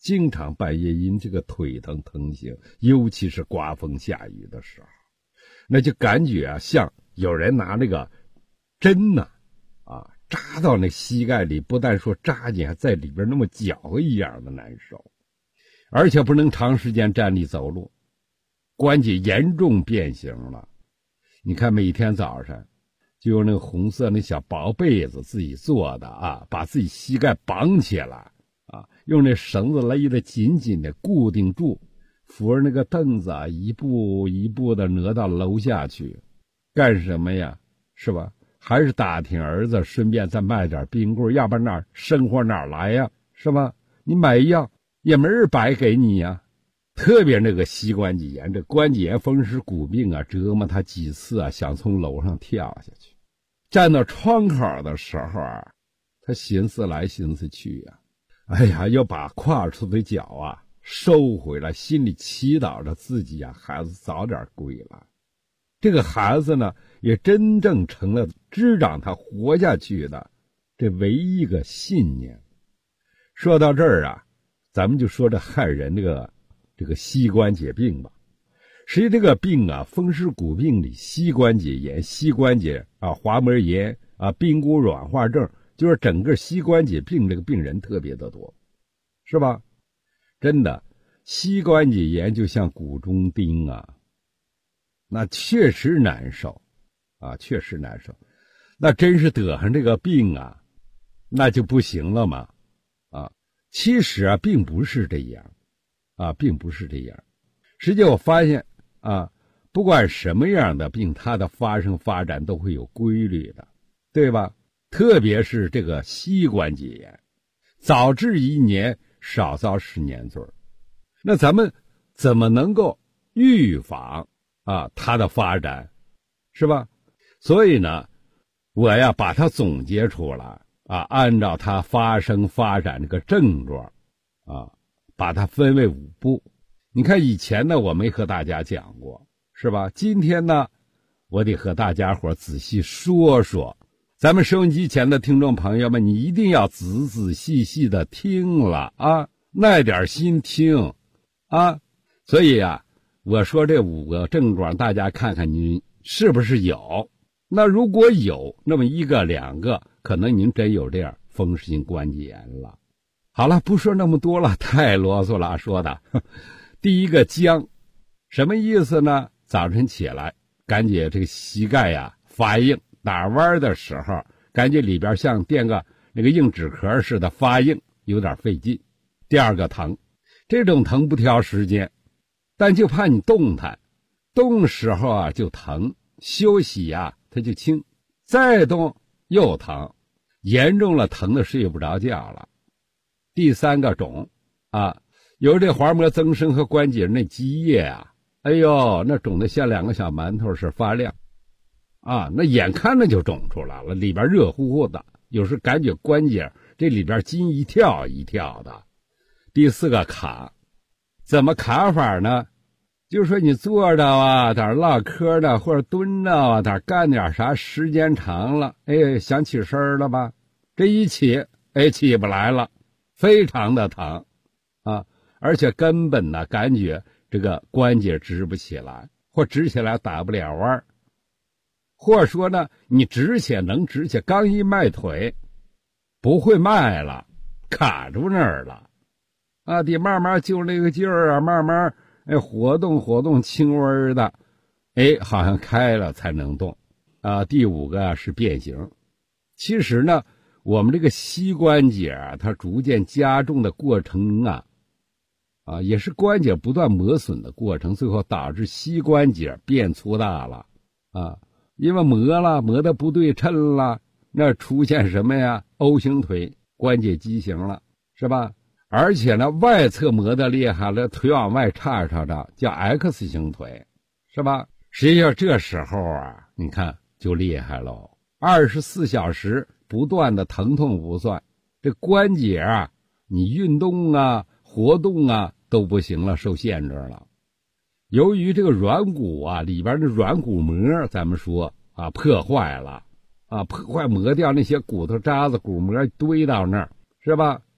经常半夜因这个腿疼醒，尤其是刮风下雨的时候，那就感觉啊，像有人拿那个针呢，扎到那膝盖里，不但说扎进，还在里边那么绞一样的难受，而且不能长时间站立走路，关节严重变形了。你看每天早上就用那个红色那小薄被子自己做的把自己膝盖绑起来用那绳子勒得紧紧的固定住，扶着那个凳子一步一步的挪到楼下去，干什么呀？是吧？还是打听儿子，顺便再卖点冰棍，要不然哪生活哪来呀？是吧？你买药也没人白给你呀。特别那个膝关节炎，这关节炎风湿骨病折磨他几次想从楼上跳下去。站到窗口的时候他寻思来寻思去哎呀，要把跨出的脚收回来，心里祈祷着自己孩子早点归来。这个孩子呢，也真正成了支长他活下去的这唯一一个信念。说到这儿咱们就说这害人这个膝关节病吧。实际这个病风湿骨病里膝关节炎、膝关节滑膜炎髌骨软化症，就是整个膝关节病这个病人特别的多，是吧？真的，膝关节炎就像骨中钉那确实难受确实难受。那真是得上这个病那就不行了嘛其实并不是这样并不是这样。实际我发现不管什么样的病，它的发生发展都会有规律的，对吧？特别是这个膝关节炎，早治1年，少遭10年罪。那咱们怎么能够预防它的发展，是吧？所以呢，我把它总结出来按照它发生发展这个症状把它分为5步。你看以前呢我没和大家讲过，是吧？今天呢我得和大家伙仔细说说。咱们收音机前的听众朋友们，你一定要仔仔细细的听了耐点心听所以我说这5个症状，大家看看你是不是有。那如果有那么1个2个，可能您真有这样风湿性关节炎了。好了，不说那么多了，太啰嗦了说的。第一个僵，什么意思呢？早晨起来感觉这个膝盖发硬，打弯的时候感觉里边像垫个那个硬纸壳似的发硬，有点费劲。第二个疼，这种疼不挑时间，但就怕你动弹，动时候就疼，休息它就轻，再动又疼，严重了疼的睡不着觉了。第三个肿有这滑膜增生和关节那积液哎呦，那肿得像2个小馒头是发亮那眼看着就肿出来了，里边热乎乎的，有时感觉关节这里边筋一跳一跳的。第4个卡，怎么卡法呢？就是说你坐着在唠嗑的，或者蹲着在干点啥，时间长了想起身了吧，这一起起不来了，非常的疼而且根本感觉这个关节直不起来，或直起来打不了弯，或者说呢你直起能直起，刚一迈腿不会迈了，卡住那儿了得慢慢就那个劲儿慢慢活动轻微的好像开了才能动第5个是变形。其实呢我们这个膝关节它逐渐加重的过程也是关节不断磨损的过程，最后导致膝关节变粗大了因为磨得不对称了，那出现什么呀？O 型腿，关节畸形了，是吧？而且呢外侧磨得厉害了，腿往外叉的叫 X 型腿，是吧？实际上这时候你看就厉害了，24小时不断的疼痛不算，这关节你运动活动都不行了，受限制了。由于这个软骨里边的软骨膜咱们说破坏了破坏磨掉那些骨头渣子，骨膜堆到那儿，是吧？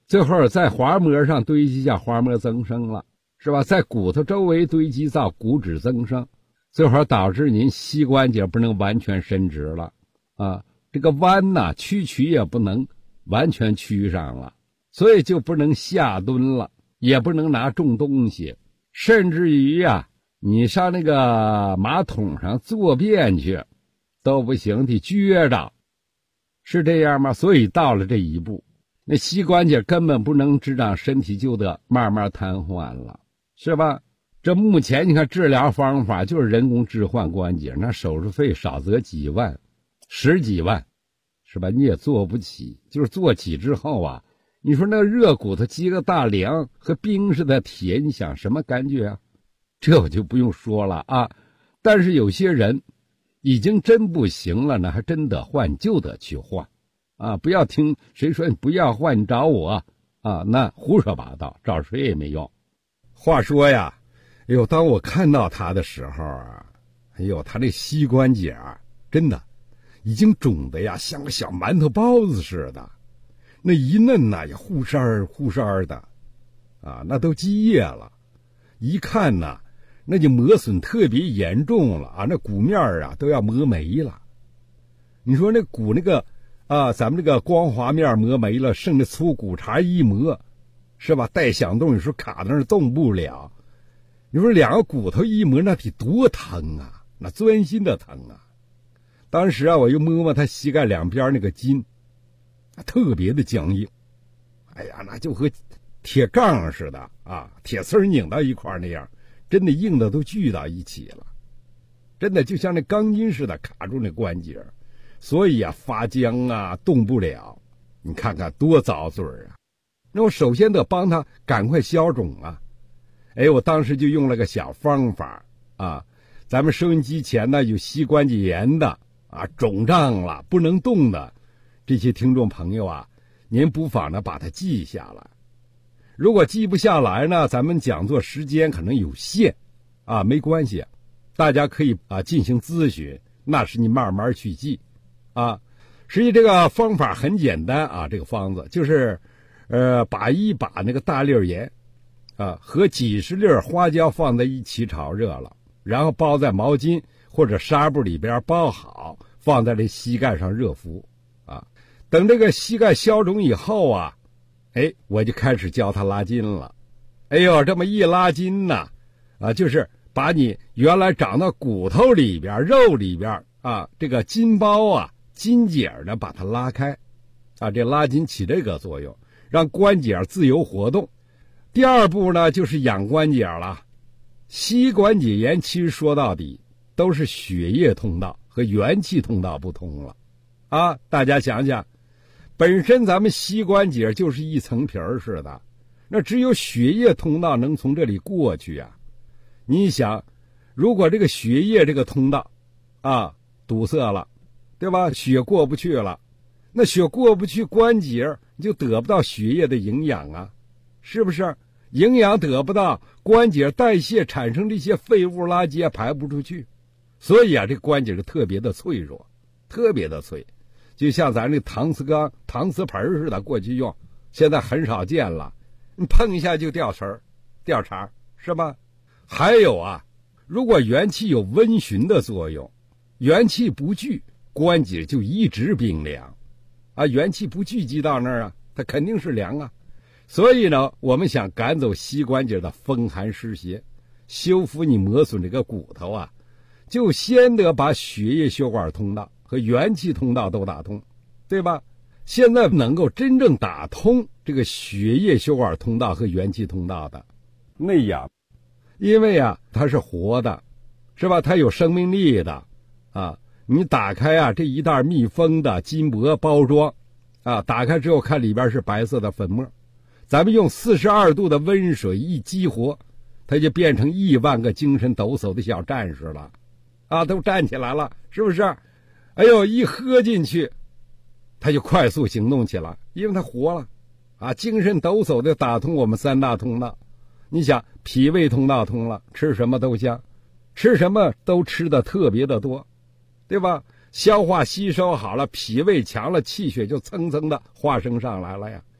最后在滑膜上堆积下滑膜增生了，是吧？在骨头周围堆积造骨质增生，最后导致您膝关节不能完全伸直了啊，这个弯呐屈曲也不能完全曲上了，所以就不能下蹲了，也不能拿重东西，甚至于啊你上那个马桶上坐便去都不行，得撅着，是这样吗？所以到了这一步，那膝关节根本不能执掌，身体就得慢慢瘫痪了，是吧？这目前你看治疗方法就是人工置换关节，那手术费少则几万十几万，是吧？你也做不起，就是做起之后啊，你说那热骨头积个大梁和冰似的铁，你想什么感觉啊？这我就不用说了啊。但是有些人已经真不行了呢，还真得换就得去换啊！不要听谁说你不要换，你找我啊，那胡说八道，找谁也没用。话说呀，哎呦，当我看到他的时候啊，哎呦，他这膝关节啊，真的已经肿得呀像个小馒头包子似的，那一嫩呐也忽闪忽闪的啊，那都积液了，一看呐那就磨损特别严重了啊，那骨面啊都要磨没了。你说那骨那个啊，咱们这个光滑面磨没了，剩下粗骨茬一磨，是吧？带响动，有时候卡在那儿动不了。你说两个骨头一磨，那得多疼啊，那钻心的疼啊。当时啊，我又摸摸他膝盖两边那个筋，特别的僵硬，哎呀，那就和铁杠似的啊，铁丝拧到一块那样，真的硬的都聚到一起了，真的就像那钢筋似的卡住那关节，所以啊发僵啊，动不了。你看看多遭罪啊！那我首先得帮他赶快消肿啊。哎，我当时就用了个小方法啊，咱们收音机前呢有膝关节炎的啊，肿胀了不能动的这些听众朋友啊，您不妨呢把它记下来。如果记不下来呢，咱们讲座时间可能有限啊，没关系，大家可以啊进行咨询，那是你慢慢去记啊。实际这个方法很简单啊，这个方子就是把一把那个大粒盐啊和几十粒花椒放在一起炒热了，然后包在毛巾或者纱布里边包好，放在这膝盖上热敷啊。等这个膝盖消肿以后啊，哎，我就开始教他拉筋了。哎呦，这么一拉筋呢，啊，就是把你原来长到骨头里边、肉里边啊，这个筋包啊、筋节呢，把它拉开，啊，这拉筋起这个作用，让关节自由活动。第二步呢，就是养关节了。膝关节炎其实说到底都是血液通道和元气通道不通了，啊，大家想想。本身咱们膝关节就是一层皮儿似的，那只有血液通道能从这里过去啊。你想，如果这个血液这个通道啊堵塞了，对吧？血过不去了，那血过不去关节，你就得不到血液的营养啊，是不是？营养得不到，关节代谢产生这些废物垃圾排不出去，所以啊，这关节是特别的脆弱，特别的脆。就像咱这搪瓷缸、搪瓷盆似的，过去用，现在很少见了。你碰一下就掉丝儿、掉茬，是吧？还有啊，如果元气有温煦的作用，元气不聚，关节就一直冰凉，啊，元气不聚集到那儿啊，它肯定是凉啊。所以呢，我们想赶走膝关节的风寒湿邪，修复你磨损这个骨头啊，就先得把血液血管通道和元气通道都打通，对吧？现在能够真正打通这个血液血管通道和元气通道的内养，因为啊它是活的，是吧？它有生命力的啊。你打开啊这一袋密封的金箔包装啊，打开之后看里边是白色的粉末，咱们用42度的温水一激活，它就变成1万个精神抖擞的小战士了啊，都站起来了，是不是？哎呦，一喝进去他就快速行动起来，因为他活了啊，精神抖擞的打通我们3大通道。你想，脾胃通道通了，吃什么都香，吃什么都吃的特别的多，对吧？消化吸收好了，脾胃强了，气血就蹭蹭的化生上来了呀。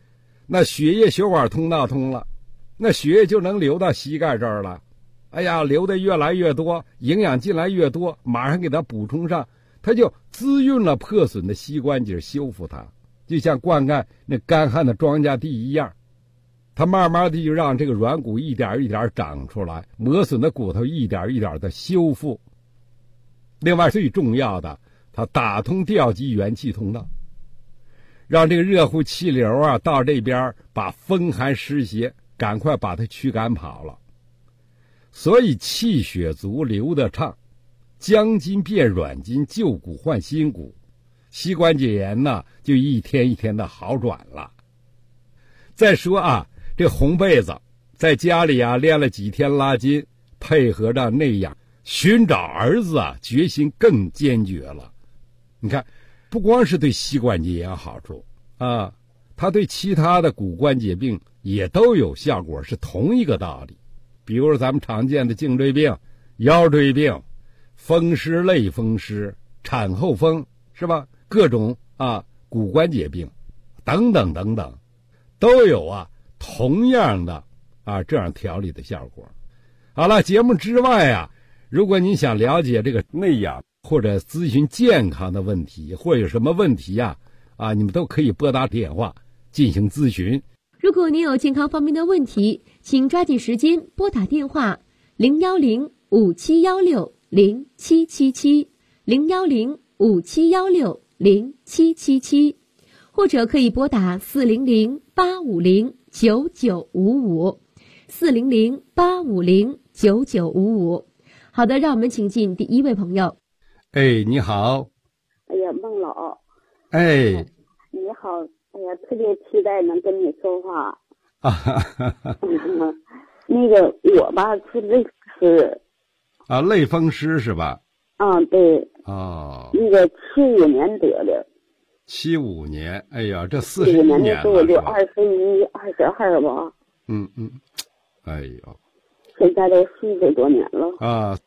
那血液血管通道通了，那血液就能流到膝盖这儿了。哎呀，流的越来越多，营养进来越多，马上给它补充上，它就滋润了破损的膝关节，修复它，就像灌溉那干旱的庄稼地一样。它慢慢的就让这个软骨一点一点长出来，磨损的骨头一点一点的修复。另外最重要的，它打通调集元气通道，让这个热乎气流啊到这边，把风寒湿邪赶快把它驱赶跑了。所以气血足，流得畅，将筋变软筋，旧骨换新骨，膝关节炎呢就一天一天的好转了。再说啊，这红被子在家里啊练了几天拉筋，配合着内养，寻找儿子啊，决心更坚决了。你看，不光是对膝关节炎好处啊，它对其他的骨关节病也都有效果，是同一个道理。比如咱们常见的颈椎病、腰椎病、风湿、类风湿、产后风，是吧？各种啊骨关节病等等等等，都有啊同样的啊这样调理的效果。好了，节目之外啊，如果您想了解这个内养或者咨询健康的问题，或有什么问题啊，你们都可以拨打电话进行咨询。 如果您有健康方面的问题，请抓紧时间拨打电话010-5716-0777 010-5716-0777，或者可以拨打400-850-9955 400-850-9955。好的，让我们请进第一位朋友。 哎，你好。 哎呀，孟老。 哎。 你好，哎呀，特别期待能跟你说话。那个我吧是类风湿。 啊，类风湿是吧？ 对。 哦。 那个75年得的。 75年，哎呀，这41年了。 75年的时候我就21、22吧。 哎呦。 现在都40多年了。 啊。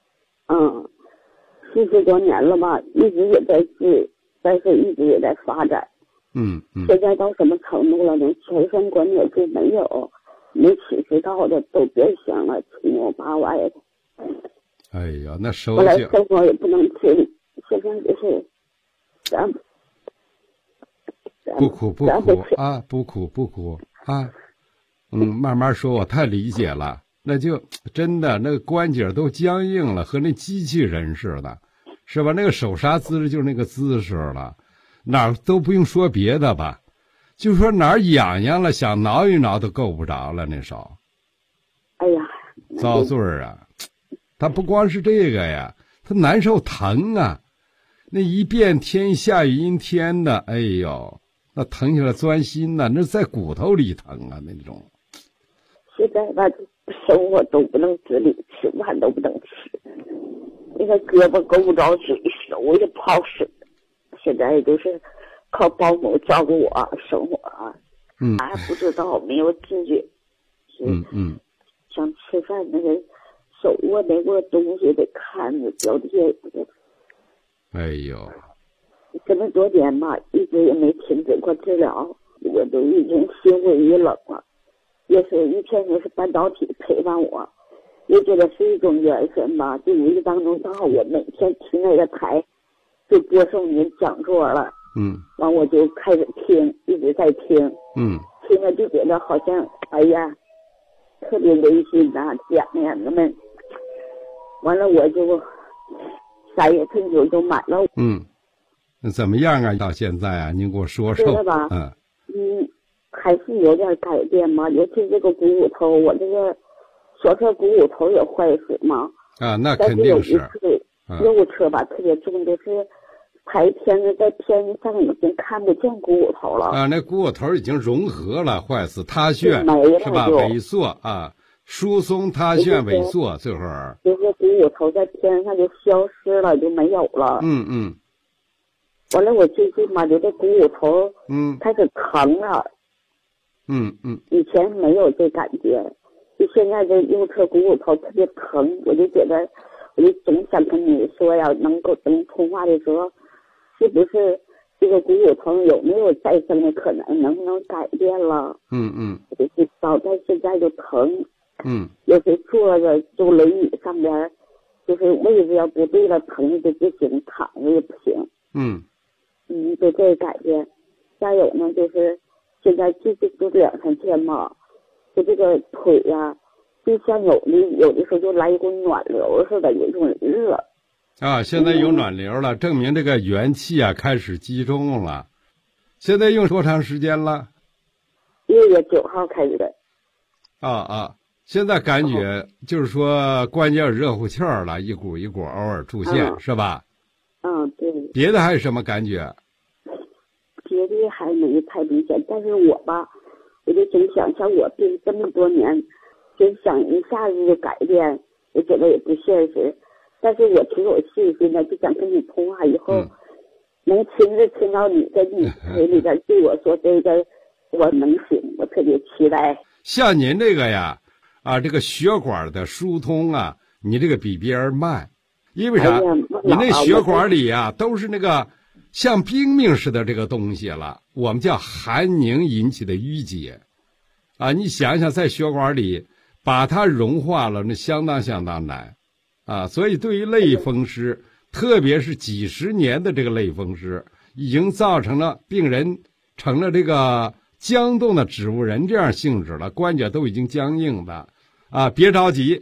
40多年了吧，一直也在治，但是一直也在发展。现在到什么程度了呢？全身关节就没有，没起食道的都变形了，七扭八歪的。 哎呀，那手后来生活也不能自理，现在就是不苦啊，不苦啊。慢慢说，我太理解了。那就真的那个关节都僵硬了，和那机器人似的，是吧？那个手刹姿势就是那个姿势了，哪儿都不用说别的吧，就说哪儿痒痒了，想挠一挠都够不着了，那手。 哎呀， 遭罪啊！他不光是这个呀，他难受疼啊，那一变天下雨阴天的，哎呦，那疼起来钻心呐，那在骨头里疼啊那种。 现在吧，生活都不能自理，吃饭都不能吃，那个胳膊够不着水，手也不好使。现在就是靠保姆照顾我生活还不知道，没有自觉。想吃饭那个手握那个东西得看着脚底下。 哎呦， 这么多年吧，一直也没停止过治疗，我都已经心灰意冷了。也是一天也是半导体陪伴我，也觉得是一种缘分吧。就无意当中正好我每天听那个台就播送您讲座了，完我就开始听，一直在听，听了就觉得好像哎呀特别温馨呐，讲呀那么，完了我就3月份就买了。 那怎么样啊？到现在啊，您给我说说。 知道吧？还是有点改变嘛，尤其这个股骨头，我这个小车股骨头也坏死嘛。 那肯定是。 肉车吧特别重，就是拍片子在片子上已经看不见股骨头了。 那股骨头已经融合了，坏死塌陷是吧？萎缩疏松塌陷萎缩，这会儿。 就是股骨头在片上就消失了，就没有了。完了，我最近嘛，就这股骨头开始疼了。以前没有这感觉，就现在这右侧股骨头特别疼，我就觉得，我就总想跟你说呀，能通话的时候，是不是这个股骨头有没有再生的可能，能不能改变了？就是早在现在就疼。有时坐着就轮椅上边，就是位置要不对了，疼的就不行，躺着也不行。就这个改变。再有呢，就是现在就2-3天嘛，就这个腿呀，就像有的时候就来一股暖流似的，有一种热。 现在有暖流了，证明这个元气啊开始集中了。现在用多长时间了 ？1月9号开始的。 现在感觉就是说关节热乎气儿了，一股一股偶尔出现，是吧？ 对。 别的还有什么感觉？ 别的还没太明显，但是我吧，我就总想像我病这么多年，就想一下子就改变，我觉得也不现实。但是我挺有信心的，就想跟你通话以后，能亲自听到你在你嘴里边对我说这个我能行，我特别期待。 像您这个呀，这个血管的疏通啊，你这个比别人慢，因为啥？你那血管里啊都是那个像冰冰似的这个东西了，我们叫寒凝引起的淤结，你想想在血管里把它融化了，那相当难。所以对于类风湿，特别是几十年的这个类风湿，已经造成了病人成了这个僵冻的植物人这样性质了，关节都已经僵硬的。别着急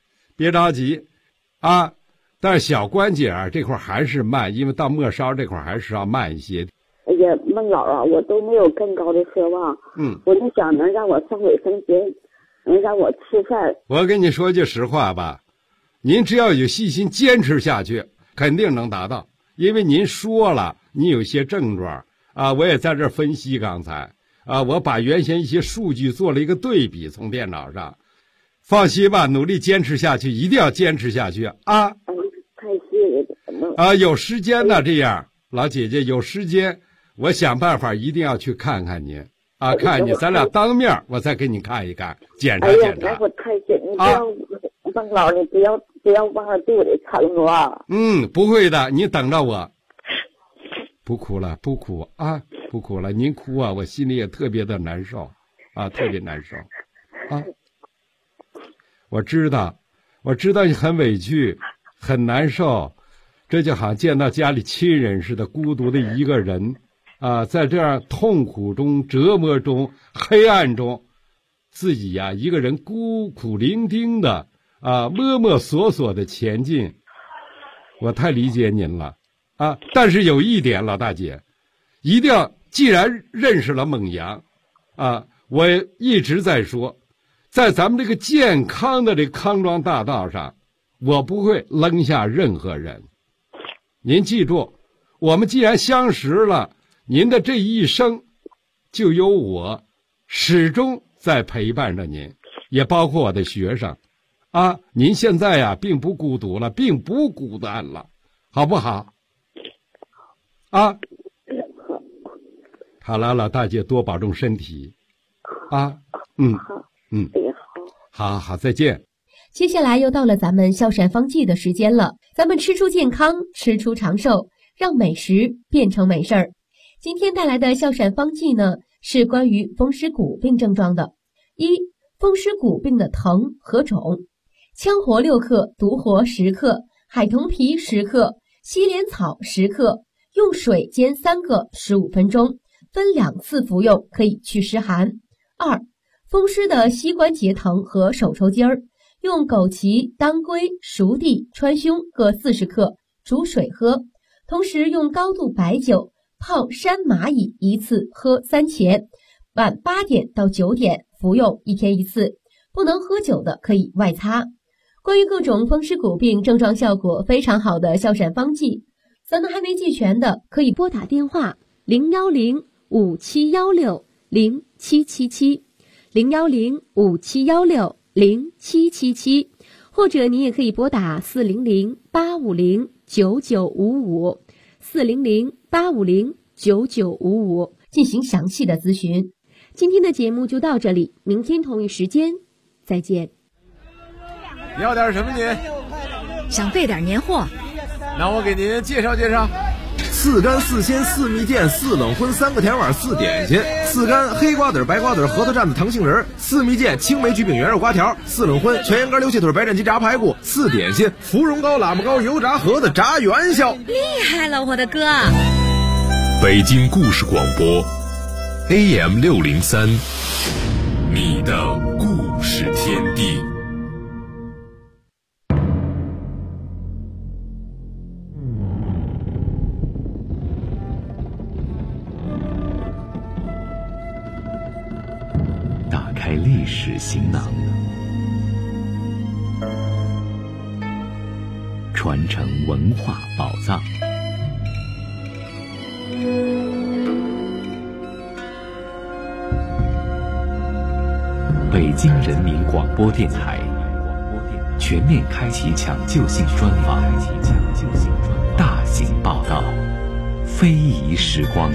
但是小关节这块还是慢，因为到末梢这块还是要慢一些。 哎呀，孟老啊，我都没有更高的奢望。我就想能让我上卫生间，能让我吃饭。 我跟你说句实话吧，您只要有细心坚持下去，肯定能达到。因为您说了，你有一些症状我也在这分析刚才我把原先一些数据做了一个对比，从电脑上。放心吧，努力坚持下去，一定要坚持下去太谢谢有时间呢，这样老姐姐有时间，我想办法一定要去看看您看你，咱俩当面我再给你看一看，检查检查。 我太谢你不要孟老，你不要忘了对我的承诺。 不会的，你等着我。不哭了，不哭了，您哭我心里也特别的难受特别难受我知道你很委屈，很难受，这就好像见到家里亲人似的，孤独的一个人在这样痛苦中、折磨中、黑暗中，自己一个人孤苦伶仃的摸摸索索的前进。我太理解您了但是有一点，老大姐一定要，既然认识了孟阳我一直在说，在咱们这个健康的这个康庄大道上，我不会扔下任何人。您记住，我们既然相识了，您的这一生就有我始终在陪伴着您，也包括我的学生您现在并不孤独了，并不孤单了，好不好好了，老大姐多保重身体好，再见。 接下来又到了咱们孝善方剂的时间了，咱们吃出健康，吃出长寿，让美食变成美事儿。今天带来的孝善方剂呢，是关于风湿骨病症状的。风湿骨病的疼和肿，羌活6克，独活10克，海桐皮10克，西莲草10克，用水煎3个15分钟，分2次服用，可以祛湿寒。风湿的膝关节疼和手抽筋儿，用枸杞、当归、熟地、川芎各40克，煮水喝，同时用高度白酒泡山蚂蚁1次，喝3钱，晚8点到9点服用，1天1次。不能喝酒的可以外擦。关于各种风湿骨病症状效果非常好的孝善方剂，咱们还没记全的，可以拨打电话010-5716-0777。010-5716-0777，或者你也可以拨打400-850-9955 400-850-9955进行详细的咨询。今天的节目就到这里，明天同一时间再见。 要点什么您？ 想备点年货， 那我给您介绍介绍。 4干4鲜4蜜饯4冷荤3个甜碗4点心，4干黑瓜子白瓜子核桃蘸子糖杏仁，4蜜饯青梅焗饼圆肉瓜条，4冷荤全羊肝溜气腿白斩鸡炸排骨，4点心芙蓉糕喇叭糕油炸盒子炸元宵。 厉害了，我的哥！ 北京故事广播 AM 603，你的故事天地。 打开历史行囊，传承文化宝藏。北京人民广播电台全面开启抢救性专访，大型报道，非遗时光。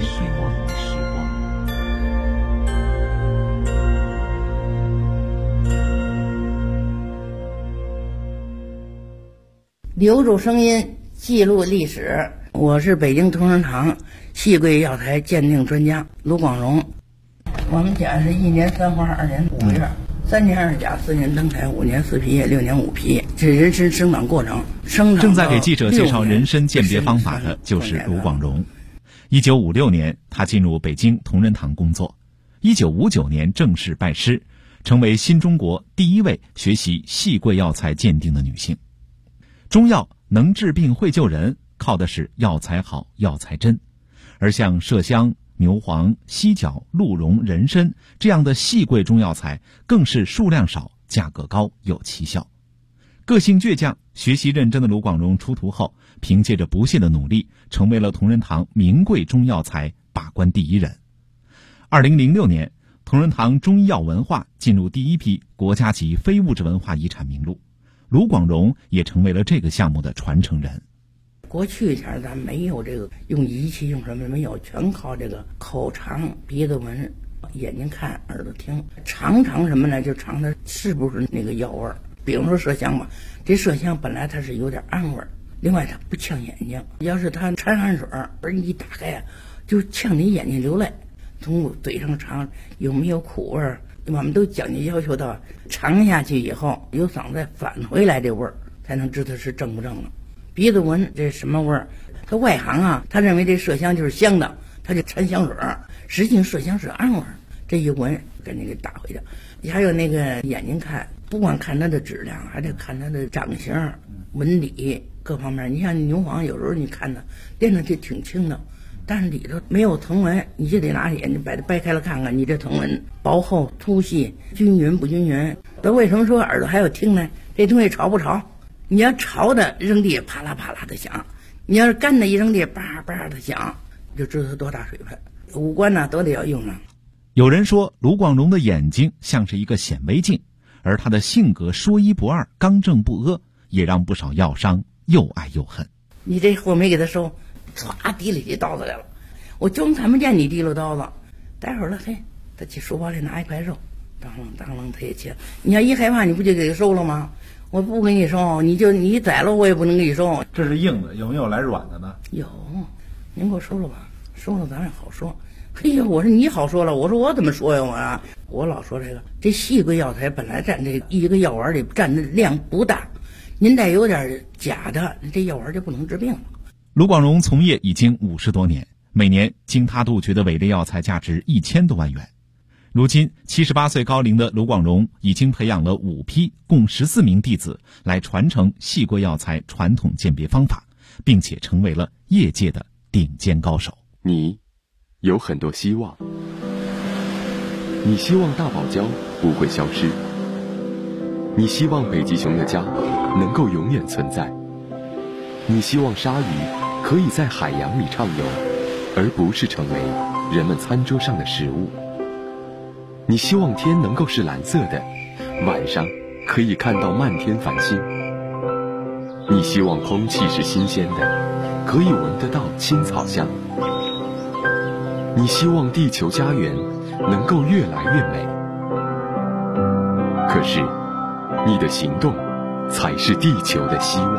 留住声音，记录历史。我是北京同仁堂细桂药材鉴定专家卢广荣。我们家是1年3花2年5月，3年2甲4年登台5年4皮叶6年5皮，这人参生长过程。 正在给记者介绍人参鉴别方法的就是卢广荣。1956年，他进入北京同仁堂工作。1959年正式拜师，成为新中国第一位学习细桂药材鉴定的女性。中药能治病会救人，靠的是药材好药材真，而像麝香、牛黄、犀角、鹿茸、人参这样的细桂中药材更是数量少、价格高、有奇效。个性倔强、学习认真的卢广荣出徒后，凭借着不懈的努力，成为了同仁堂名贵中药材把关第一人。2006年，同仁堂中医药文化进入第一批国家级非物质文化遗产名录，卢广荣也成为了这个项目的传承人。 过去前咱没有这个用仪器用什么没有，全靠这个口尝、鼻子闻、眼睛看、耳朵听，尝什么呢？就尝它是不是那个药味儿。比如说麝香吧，这麝香本来它是有点暗味儿，另外它不呛眼睛，要是它掺汗水而一打开就呛你眼睛流泪。从嘴上尝有没有苦味儿，我们都讲究要求到尝下去以后有嗓子返回来这味儿，才能知道是正不正了。鼻子闻这什么味儿？他外行啊，他认为这麝香就是香的，他就掺香水儿，实际麝香是暗味儿。这一闻赶紧给打回去。还有那个眼睛看，不光看它的质量，还得看它的长形、纹理各方面。你像牛黄，有时候你看它练的就挺轻的，但是里头没有藤纹，你就得拿眼睛把它掰开了看看，你这藤纹薄厚、粗细、均匀不均匀。那为什么说耳朵还要听呢？这东西潮不潮？你要潮的扔地啪啦啪啦的响，你要是干的一扔地叭叭的响，就知道它多大水分。五官呢都得要用上。 有人说卢广荣的眼睛像是一个显微镜，而他的性格说一不二、刚正不阿，也让不少药商又爱又恨。 你这货没给他收，歘提里这刀子来了，我就看不见你提溜刀子。待会儿了，嘿，他去书包里拿一块肉，当啷他也切。你要一害怕，你不就给他收了吗？我不给你收，你宰了我也不能给你收。 这是硬的，有没有来软的呢？ 有，您给我收了吧，收了咱也好说。嘿呀，我说你好说了，我说我怎么说呀？我老说这细桂药材本来占这一个药丸里占的量不大，您再有点假的，这药丸就不能治病了。 卢广荣从业已经50多年，每年经他杜绝的伪劣药材价值1000多万元。如今78岁高龄的卢广荣已经培养了5批共14名弟子来传承细桂药材传统鉴别方法，并且成为了业界的顶尖高手。 你有很多希望，你希望大堡礁不会消失，你希望北极熊的家能够永远存在，你希望鲨鱼可以在海洋里畅游，而不是成为人们餐桌上的食物。你希望天能够是蓝色的，晚上可以看到漫天繁星。你希望空气是新鲜的，可以闻得到青草香。你希望地球家园能够越来越美。可是，你的行动才是地球的希望。